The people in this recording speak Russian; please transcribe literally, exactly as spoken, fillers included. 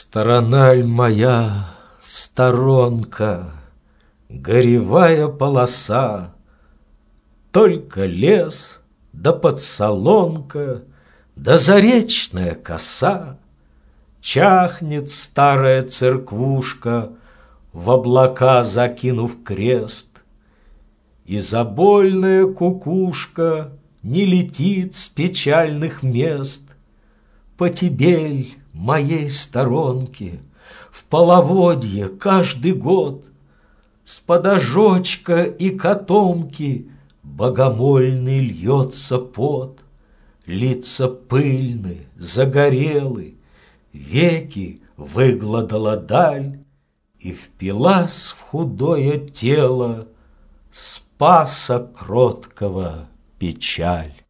Сторональ моя, сторонка, горевая полоса, только лес, да подсолонка, да заречная коса. Чахнет старая церквушка, в облака закинув крест, и забольная кукушка не летит с печальных мест. Потебель моей сторонки в половодье каждый год с подожочка и котомки богомольный льется пот. Лица пыльны, загорелы, веки выгладала даль, и впилась в худое тело Спаса кроткого печаль.